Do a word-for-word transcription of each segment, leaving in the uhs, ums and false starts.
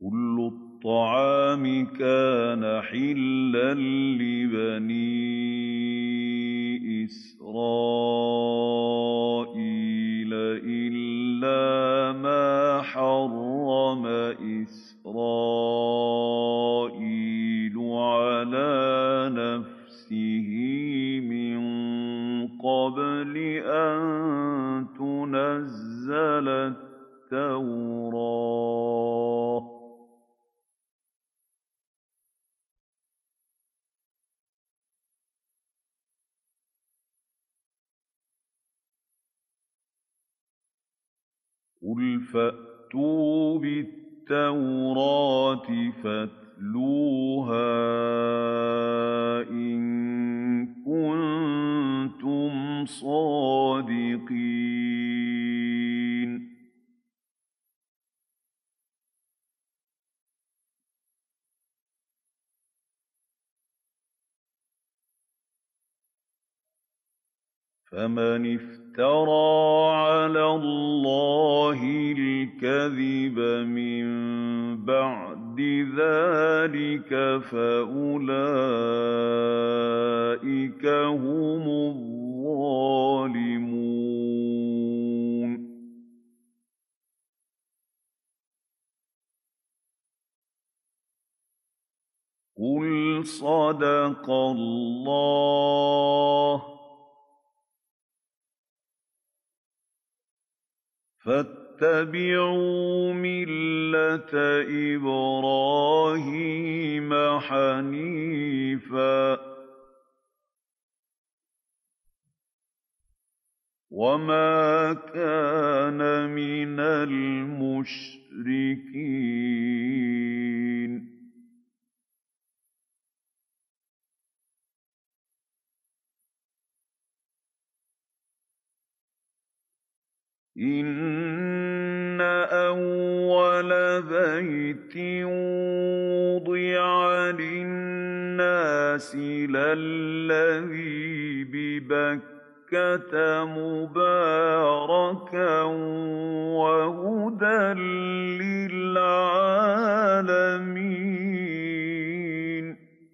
كُلُّ الطَّعَامِ كَانَ حِلًّا لِّبَنِي إِسْرَائِيلَ إِلَّا مَا حَرَّمَ إِسْرَائِيلُ عَلَىٰ نَفْسِهِ مِن قَبْلِ أَن تُنَزَّلَ التَّوْرَاةُ ۗ قُلْ فَأْتُوا بِالتَّوْرَاةِ فَاتْلُوهَا إِن كُنتُمْ صَادِقِينَ فَمَنِ افْتَرَىٰ عَلَى اللَّهِ الْكَذِبَ مِن بَعْدِ ذَٰلِكَ فَأُولَٰئِكَ هُمُ الظَّالِمُونَ قُلْ صَدَقَ اللَّهُ ۗ فَاتَّبِعُوا مِلَّةَ إِبْرَاهِيمَ حَنِيفًا ۖ وَمَا كَانَ مِنَ الْمُشْرِكِينَ إِنَّ أَوَّلَ بَيْتٍ وُضِعَ لِلنَّاسِ لَلَّذِي بِبَكَّةَ مُبَارَكًا وَهُدًى لِّلْعَالَمِينَ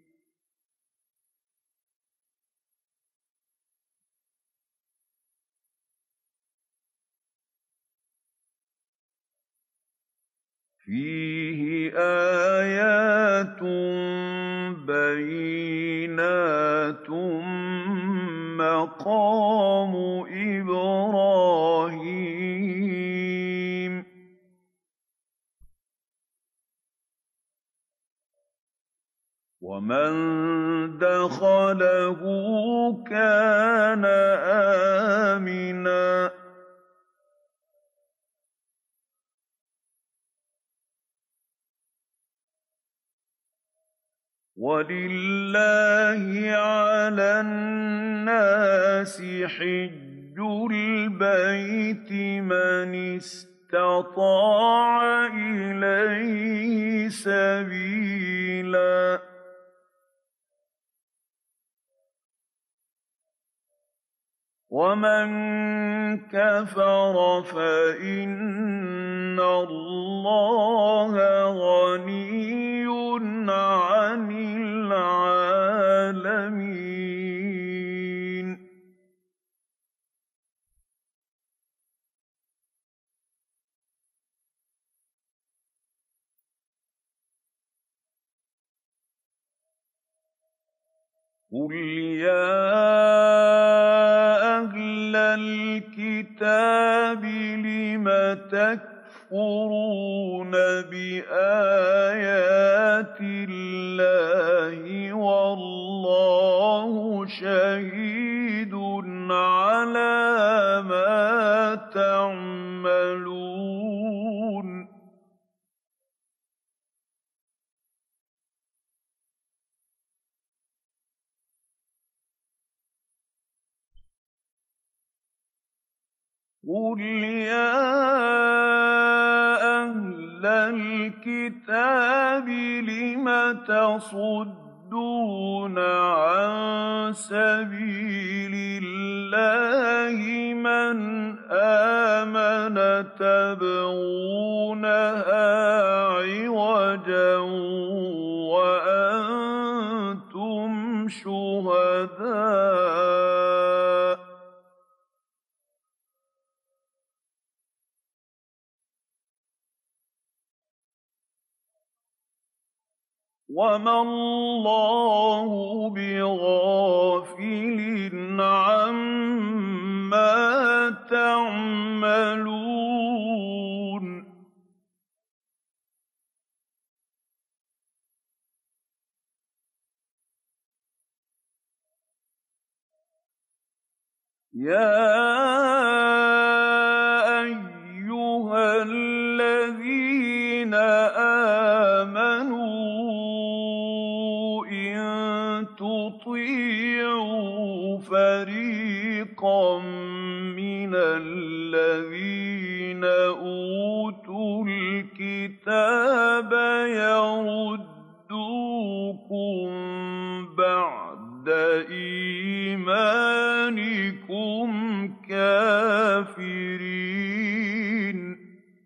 فِيهِ آيَاتٌ بَيِّنَاتٌ مَّقَامُ إِبْرَاهِيمَ ۖ وَمَن دَخَلَهُ كَانَ آمِنًا ۗ وَلِلَّهِ عَلَى النَّاسِ حِجُّ الْبَيْتِ مَنِ اسْتَطَاعَ إِلَيْهِ سَبِيلًا ۚ وَمَن كَفَرَ فَإِنَّ اللَّهَ غَنِيٌّ عَنِ الْعَالَمِينَ قُلْ يَا أَهْلَ الْكِتَابِ لِمَ تَكْفُرُونَ بِآيَاتِ اللَّهِ وَاللَّهُ شَهِيدٌ عَلَىٰ مَا تَعْمَلُونَ قُلْ يَا أَهْلَ الْكِتَابِ لِمَ تَصُدُّونَ عَن سَبِيلِ اللَّهِ مَنْ آمَنَ تَبْغُونَهَا عِوَجًا وَمَا اللَّهُ بِغَافِلٍ عَمَّا تَعْمَلُونَ يَا أَيُّهَا الَّذِينَ آمَنُوا إِن تُطِيعُوا فَرِيقًا مِّنَ الَّذِينَ أُوتُوا الْكِتَابَ يَرُدُّوكُم بَعْدَ إِيمَانِكُمْ كَافِرِينَ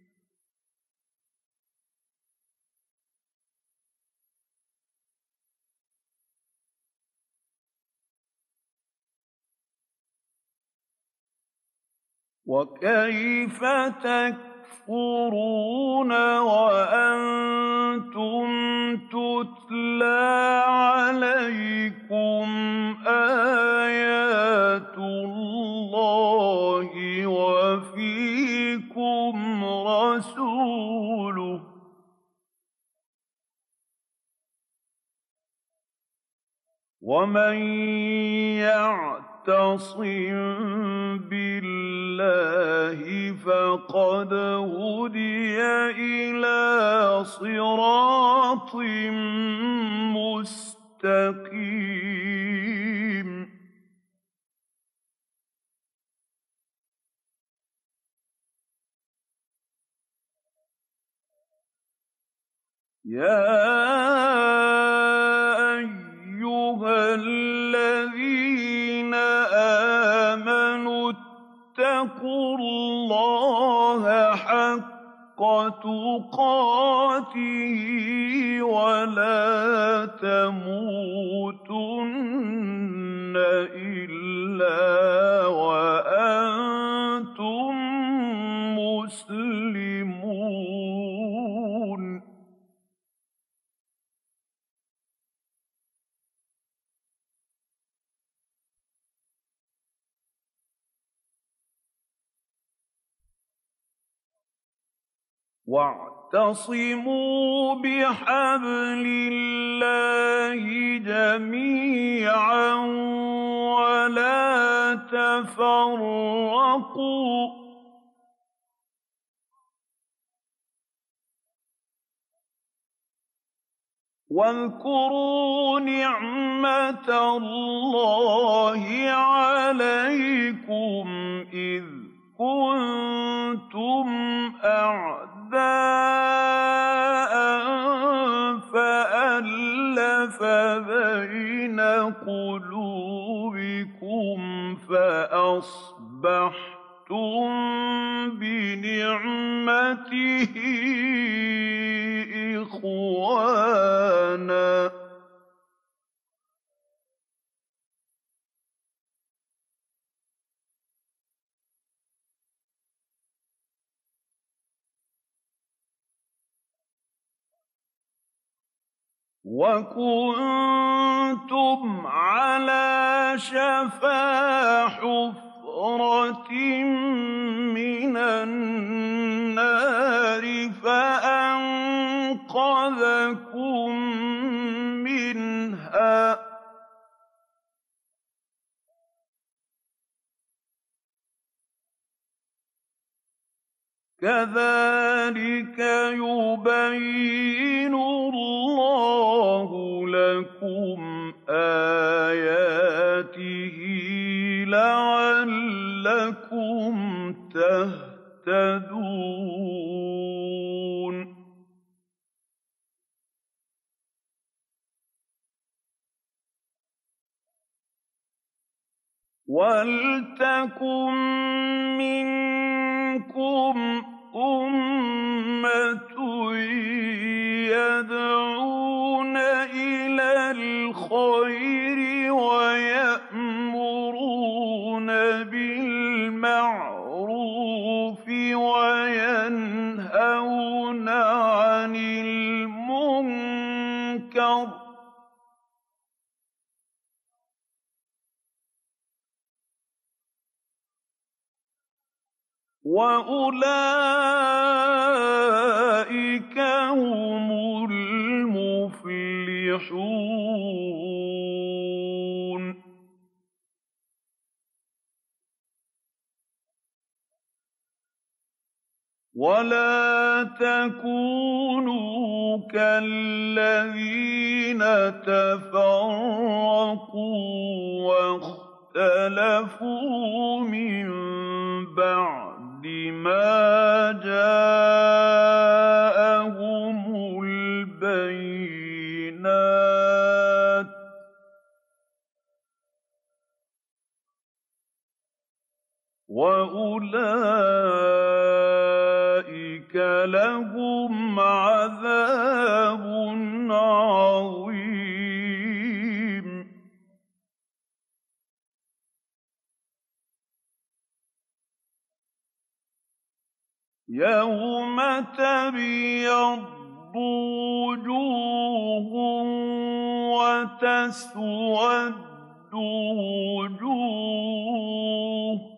وَكَيْفَ تَكْفُرُونَ وَأَنتُمْ تُتْلَىٰ عَلَيْكُمْ آيَاتُ اللَّهِ وَفِيكُمْ رَسُولُهُ ۗ وَمَن يَعْتَصِم بِاللَّهِ فَقَدْ هُدِيَ إِلَىٰ صِرَاطٍ مُّسْتَقِيمٍ يَا أَيُّهَا الَّذِينَ آمَنُوا اتَّقُوا اللَّهَ حَقَّ تُقَاتِهِ وَلَا تَمُوتُنَّ إِلَّا وَأَنتُم مُّسْلِمُونَ وَاعْتَصِمُوا بِحَبْلِ اللَّهِ جَمِيعًا وَلَا تَفَرَّقُوا ۚ وَاذْكُرُوا نِعْمَةَ اللَّهِ عَلَيْكُمْ إِذْ كُنتُمْ أَعْدَاءً فَأَلَّفَ بَيْنَ قُلُوبِكُمْ فَأَصْبَحْتُم بِنِعْمَتِهِ إِخْوَانًا ۚ وَكُنتُمْ عَلَىٰ شَفَا حُفْرَةٍ مِّنَ النَّارِ فَأَنقَذَكُم مِّنْهَا ۗ كَذَٰلِكَ يُبَيِّنُ اللَّهُ لَكُمْ آيَاتِهِ لَعَلَّكُمْ تَهْتَدُونَ وَلْتَكُن مِّنكُمْ أُمَّةٌ يَدْعُونَ إِلَى الْخَيْرِ وَيَأْمُرُونَ بِالْمَعْرُوفِ وَيَنْهَوْنَ عَنِ الْمُنكَرِ وَأُولَٰئِكَ هُمُ الْمُفْلِحُونَ وَلَا تَكُونُوا كَالَّذِينَ تَفَرَّقُوا وَاخْتَلَفُوا مِن بَعْدِ مَا جَاءَهُمُ الْبَيِّنَاتُ ۚ وَأُولَٰئِكَ لَهُمْ عَذَابٌ عَظِيمٌ يَوْمَ تَبْيَضُّ وُجُوهٌ وَتَسْوَدُّ وُجُوهٌ ۚ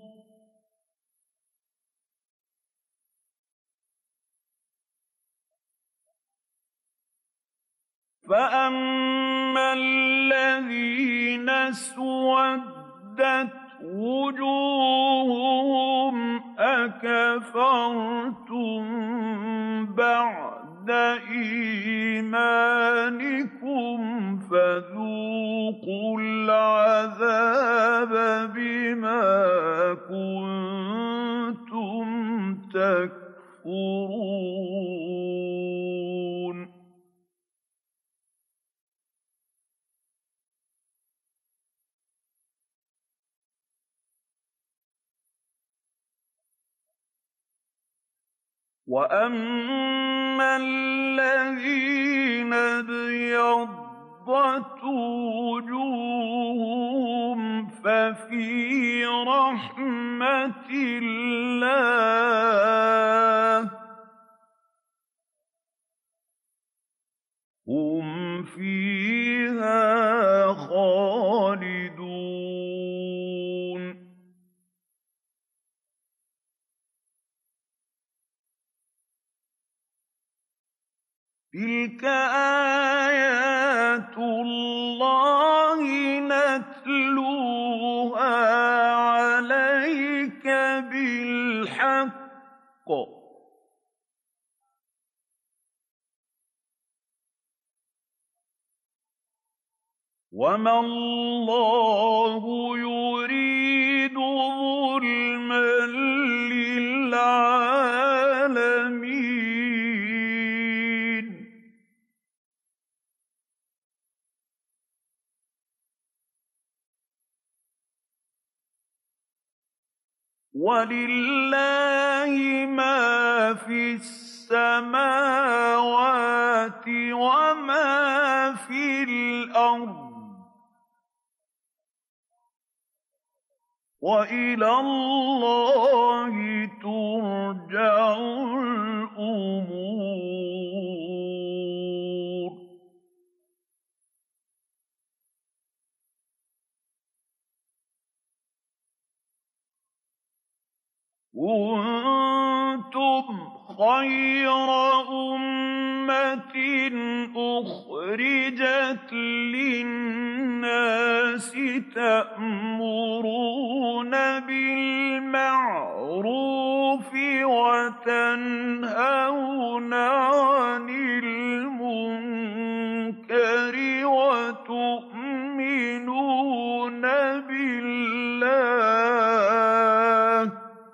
فَأَمَّا الَّذِينَ اسْوَدَّتْ وُجُوهُهُمْ أَكَفَرْتُم بَعْدَ إِيمَانِكُمْ فَذُوقُوا الْعَذَابَ بِمَا كُنتُمْ تَكْفُرُونَ وَأَمَّا الَّذِينَ ابْيَضَّتْ وُجُوهُهُمْ فَفِي رَحْمَةِ اللَّهِ هُمْ فِيهَا خَالِدُونَ تِلْكَ آيَاتُ اللَّهِ نَتْلُوهَا عَلَيْكَ بِالْحَقِّ ۚ وَمَا اللَّهُ يُرِيدُ ظُلْمًا لِّلْعَالَمِينَ وَلِلَّهِ مَا فِي السَّمَاوَاتِ وَمَا فِي الْأَرْضِ ۚ وَإِلَى اللَّهِ تُرْجَعُ الْأُمُورُ كُنتُمْ خَيْرَ أُمَّةٍ أُخْرِجَتْ لِلنَّاسِ تَأْمُرُونَ بِالْمَعْرُوفِ وَتَنْهَوْنَ عَنِ الْمُنكَرِ وَتُؤْمِنُونَ بِاللَّهِ ۗ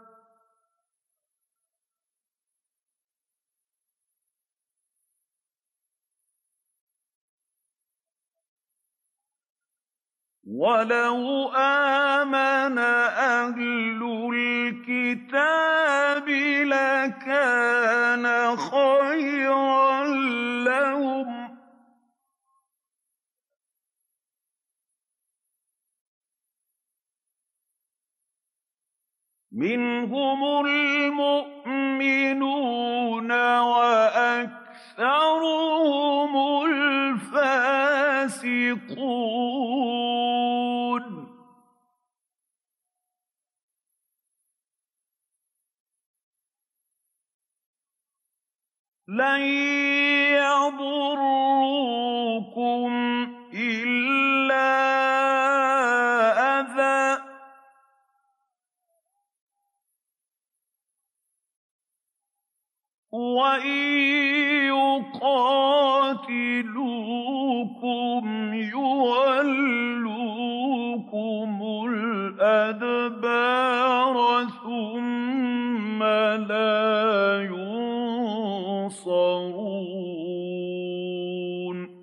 وَلَوْ آمَنَ أَهْلُ الْكِتَابِ لَكَانَ خَيْرًا لَّهُمْ ۚ مِنْهُمُ الْمُؤْمِنُونَ وَأَكْثَرُهُمُ الْفَاسِقُونَ لَن يَضُرُّوكُمْ إِلَّا أَذًى ۖ وَإِن يُقَاتِلُوكُمْ يُوَلُّوكُمُ الْأَدْبَارَ ثُمَّ لَا يُنصَرُونَ.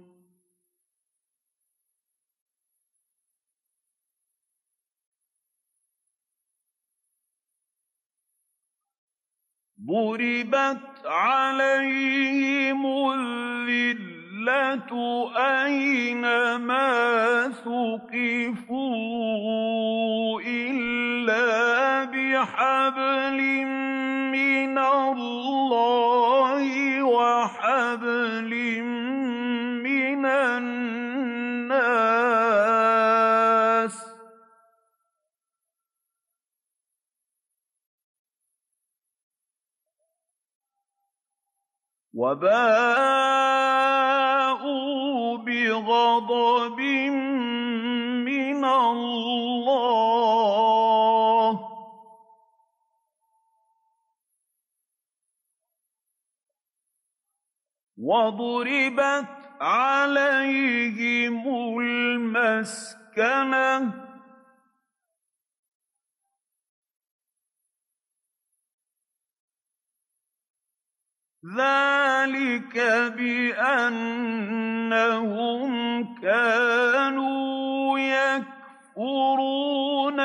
ضُرِبَتْ عَلَيْهِمُ الذِّلَّةُ أَيْنَمَا ثُقِفُوا إِلَّا بِحَبْلٍ مِّنَ اللَّهِ وَحَبْلٍ مِّنَ النَّاسِ ۖ وَبَاءُوا بِغَضَبٍ مِّنَ اللَّهِ ۗ وَضُرِبَتْ عَلَيْهِمُ الْمَسْكَنَةُ ۚ ذَٰلِكَ بِأَنَّهُمْ كَانُوا يَكْفُرُونَ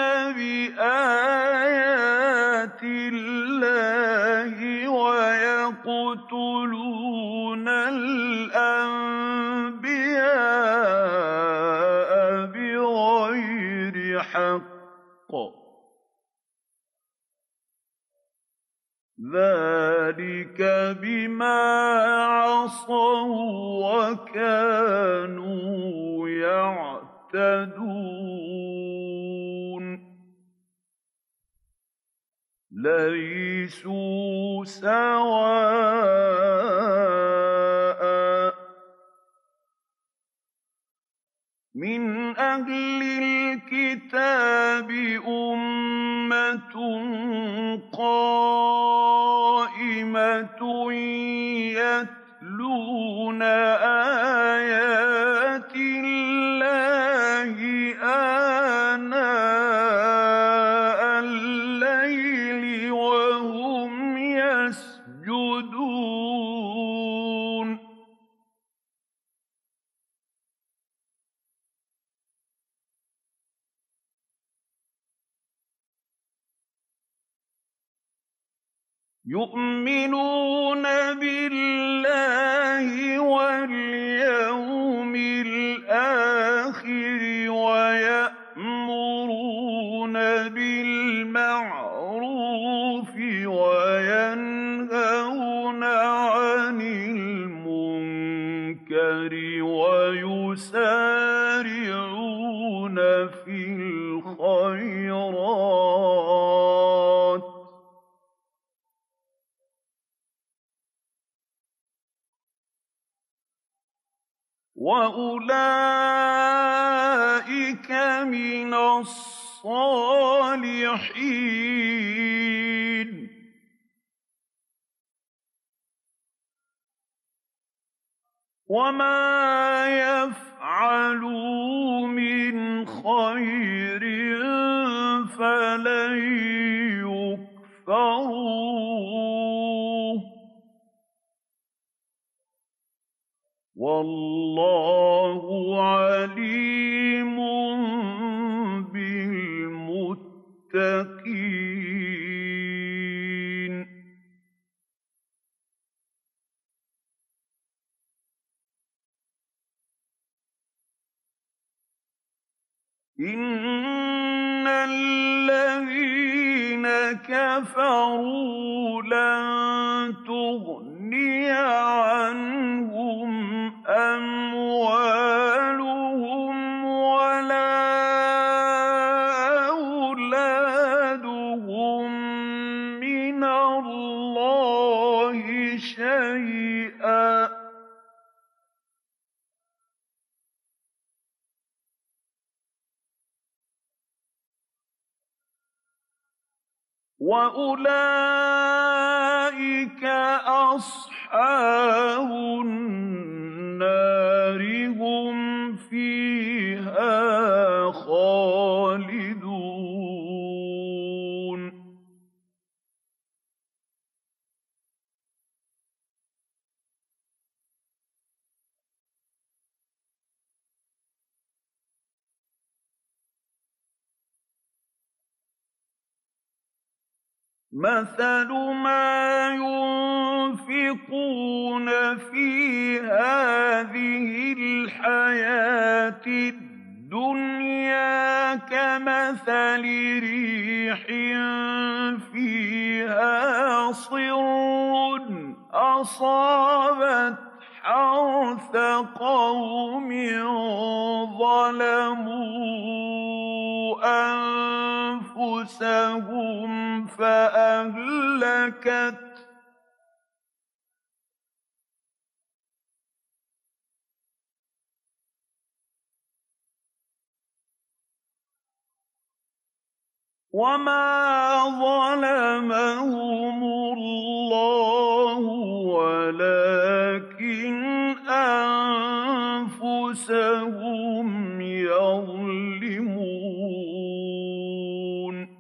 بِآيَاتِ اللَّهِ وَيَقْتُلُونَ الْأَنبِيَاءَ بِغَيْرِ حَقٍّ ۚ ذَٰلِكَ بِمَا عَصَوا وَّكَانُوا يَعْتَدُونَ. لَيْسُوا سَوَاءً ۗ مِّنْ أَهْلِ الْكِتَابِ أُمَّةٌ قَائِمَةٌ يَتْلُونَ آيَاتِ اللَّهِ آنَاءَ اللَّيْلِ وَهُمْ يَسْجُدُونَ. يُؤْمِنُونَ بِاللَّهِ وَالْيَوْمِ الْآخِرِ وَيَأْمُرُونَ بِالْمَعْرُوفِ وَيَنْهَوْنَ عَنِ الْمُنكَرِ وَيُسَارِعُونَ فِي الْخَيْرَاتِ ۚ وَأُولَٰئِكَ مِنَ الصَّالِحِينَ. وَمَا يَفْعَلُوا مِنْ خَيْرٍ فَلَن يُكْفَرُوهُ ۗ وَاللَّهُ عَلِيمٌ بِالْمُتَّقِينَ. إِنَّ الَّذِينَ كَفَرُوا لَن تُغْنِيَ عَنْهُمْ أَمْوَالُهُمْ وَلَا أَوْلَادُهُم مِّنَ اللَّهِ اللَّهِ شَيْئًا ۚ وَأُولَٰئِكَ أَصْحَابُ النَّارِ ۖ هُمْ فِيهَا خَالِدُونَ مَثَلُ مَا يُنفِقُونَ فِي هَٰذِهِ الْحَيَاةِ الدُّنْيَا كَمَثَلِ رِيحٍ فِيهَا صِرٌّ أَصَابَتْ حَرْثَ قَوْمٍ ظَلَمُوا أَنفُسَهُمْ فَأَهْلَكَتْهُ ۚ وَمَا ظَلَمَهُمُ اللَّهُ وَلَٰكِنْ أَنفُسَهُمْ يَظْلِمُونَ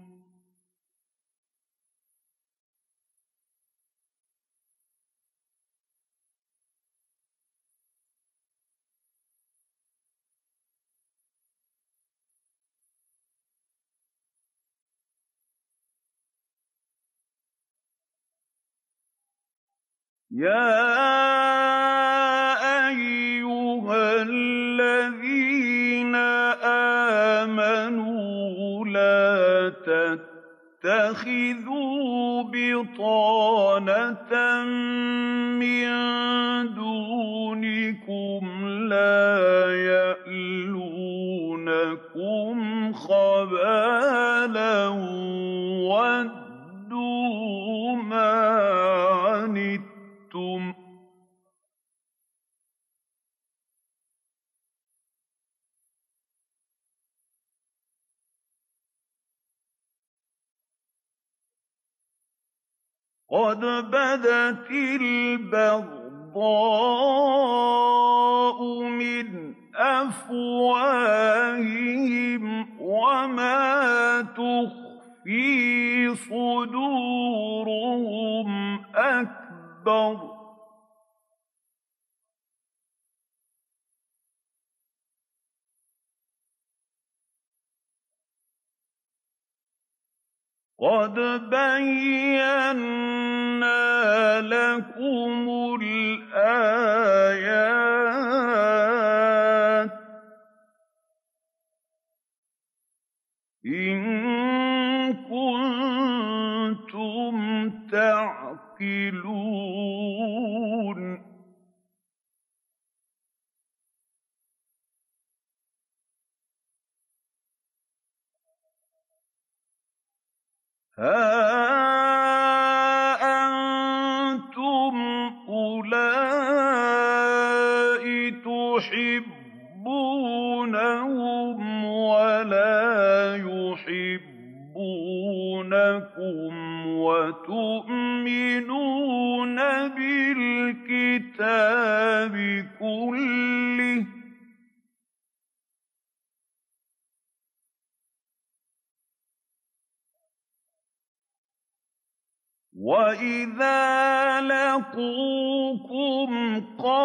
يَا أَيُّهَا الَّذِينَ آمَنُوا لَا تَتَّخِذُوا بِطَانَةً مِّن دُونِكُمْ لَا يَأْلُونَكُمْ خَبَالًا وَدُّوا مَا عَنِتُّمْ قَدْ بَدَتِ الْبَغْضَاءُ مِنْ أَفْوَاهِهِمْ وَمَا تُخْفِي صُدُورُهُمْ أَكْبَرُ ۚ قَدْ بَيَّنَّا لَكُمُ الْآيَاتِ ۖ إِن كُنتُمْ تَعْقِلُونَ هَا أَنتُمْ أُولَاءِ تُحِبُّونَهُمْ وَلَا يُحِبُّونَكُمْ وَتُؤْمِنُونَ بِالْكِتَابِ كُلِّهِ ۚ وَإِذَا لَقُوكُمْ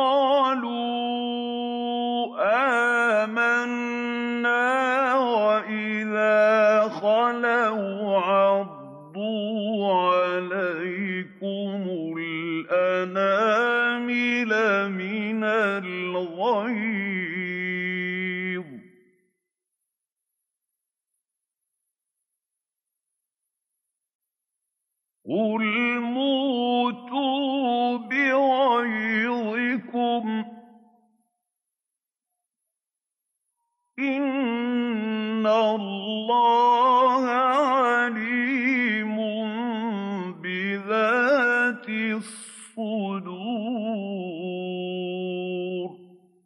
قَالُوا آمَنَّا وَإِذَا خَلَوْا عَضُّوا عَلَيْكُمُ الْأَنَامِلَ مِنَ الْغَيْظِ ۚ قُلْ مُوتُوا بِغَيْظِكُمْ ۗ إِنَّ اللَّهَ عَلِيمٌ بِذَاتِ الصُّدُورِ الصدور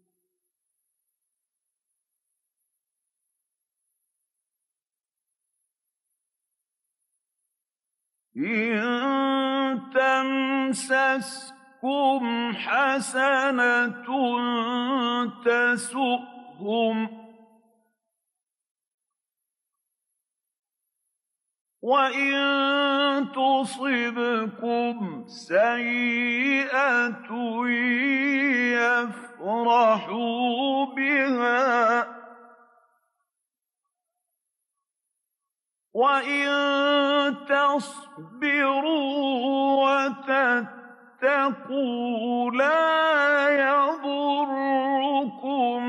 إن تمسسكم حسنة تسؤهم وإن تصبكم سيئة يفرحوا بها وإن تصبروا وتتقوا لا يضركم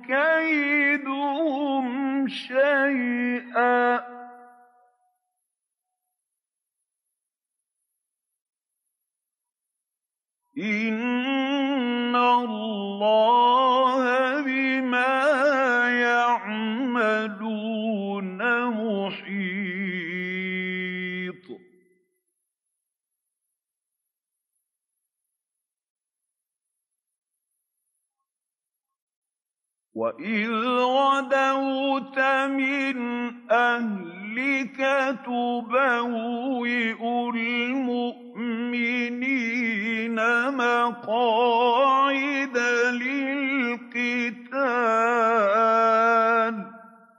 كيدهم شيئا إِنَّ اللَّهَ بِمَا يَعْمَلُونَ مُحِيطٌ وَإِذْ غَدَوْتَ مِنْ أَهْلِكَ تُبَوِّئُ الْمُؤْمِنِينَ مَقَاعِدَ لِلْقِتَالِ ۗ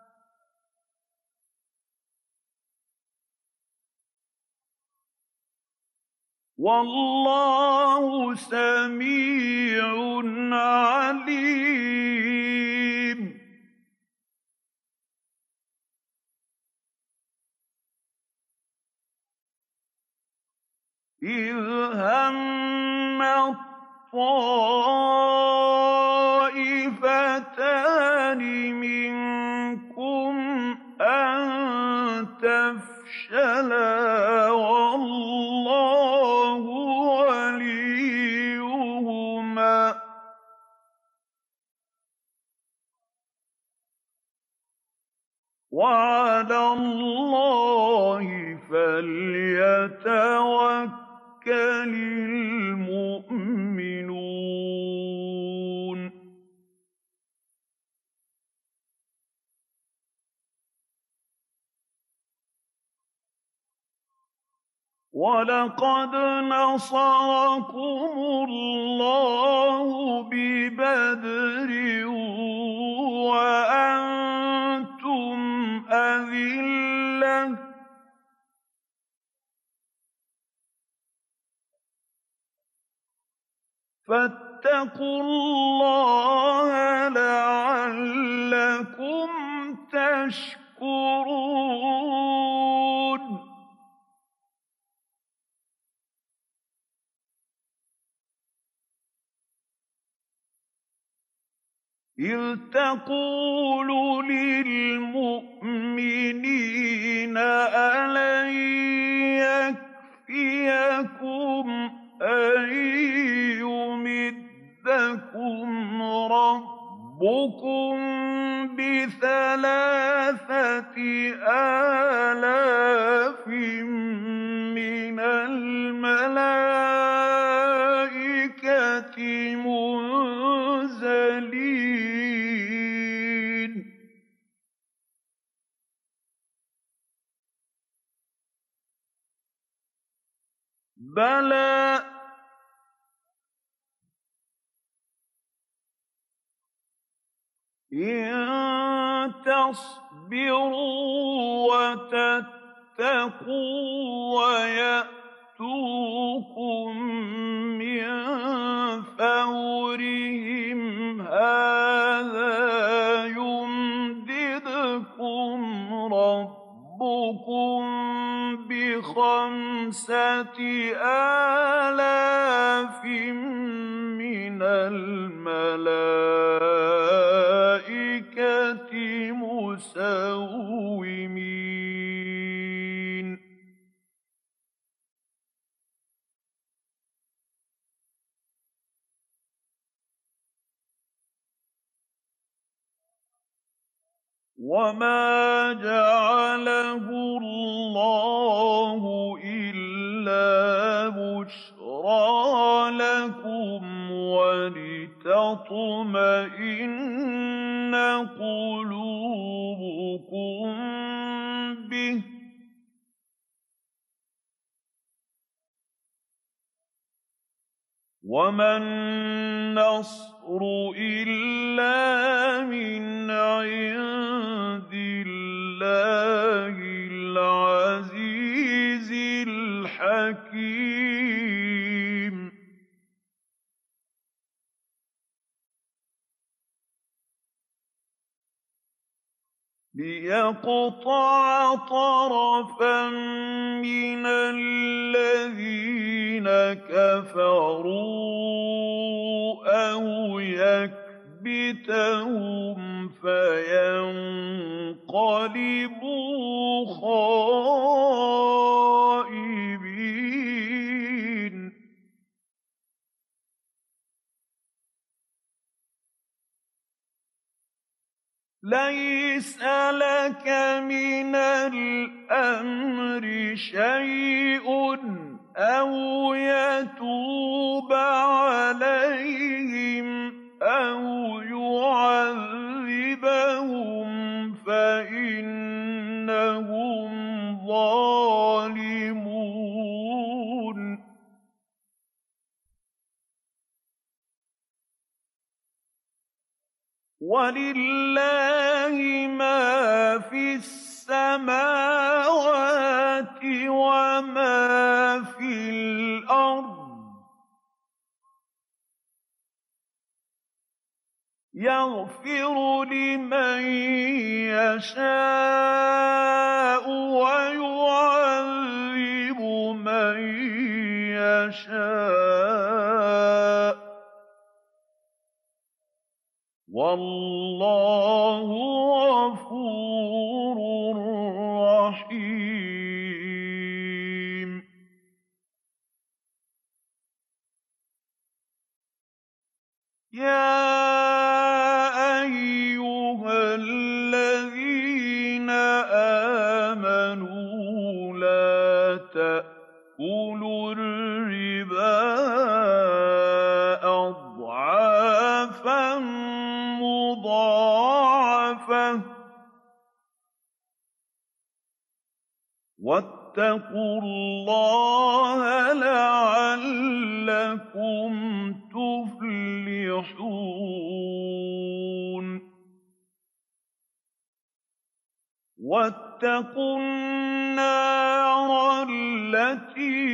وَاللَّهُ سَمِيعٌ عَلِيمٌ إِذْ هَمَّ الطَّائِفَتَانِ مِنكُمْ أَن تَفْشَلَا وَاللَّهُ وَلِيُّهُمَا ۗ وَعَلَى اللَّهِ فَلْيَتَوَكَّلِ الْمُؤْمِنُونَ وَلَقَدْ نَصَرَكُمُ اللَّهُ بِبَدْرٍ وَأَنتُمْ أَذِلَّةٌ فَاتَّقُوا اللَّهَ لَعَلَّكُمْ تَشْكُرُونَ إِذْ تَقُولُ لِلْمُؤْمِنِينَ أَلَن يَكْفِيَكُمْ أَن يُمِدَّكُمْ رَبُّكُم بِثَلَاثَةِ آلَافٍ مِّنَ الْمَلَائِكَةِ مُنزَلِينَ بَلَىٰ إِن تَصْبِرُوا وَتَتَّقُوا وَيَأْتُوكُم مِّن فَوْرِهِمْ هَٰذَا يُمْدِدْكُمْ رَبُّكُم بِخَمْسَةِ آلَافٍ مِّنَ الْمَلَائِكَةِ مُسَوِّمِينَ وَمَا جَعَلَهُ اللَّهُ إِلَّا بُشْرَىٰ وتطمئن قلوبكم به وَمَا النَّصْرُ إِلَّا مِنْ عِندِ اللَّهِ الْعَزِيزِ الْحَكِيمِ. لِيَقْطَعَ طَرَفًا مِّنَ الَّذِينَ كَفَرُوا أَوْ يَكْبِتَهُمْ فَيَنقَلِبُوا خَائِبِينَ. لَيْسَ لَكَ مِنَ الْأَمْرِ شَيْءٌ أَوْ يَتُوبَ عَلَيْهِمْ أَوْ يُعَذِّبَهُمْ فَإِنَّهُمْ ظَالِمُونَ. وَلِلَّهِ مَا فِي السَّمَاوَاتِ وَمَا فِي الْأَرْضِ ۚ يَغْفِرُ لِمَن يَشَاءُ وَيُعَذِّبُ مَن يَشَاءُ ۚ وَاللَّهُ غَفُورٌ رَّحِيمٌ. يَا أَيُّهَا الَّذِينَ آمَنُوا لَا تَأْكُلُوا الرِّبَا أَضْعَافًا مُّضَاعَفَةً ۖ وَاتَّقُوا اللَّهَ لَعَلَّكُمْ تُفْلِحُونَ. وَاتَّقُوا النَّارَ الَّتِي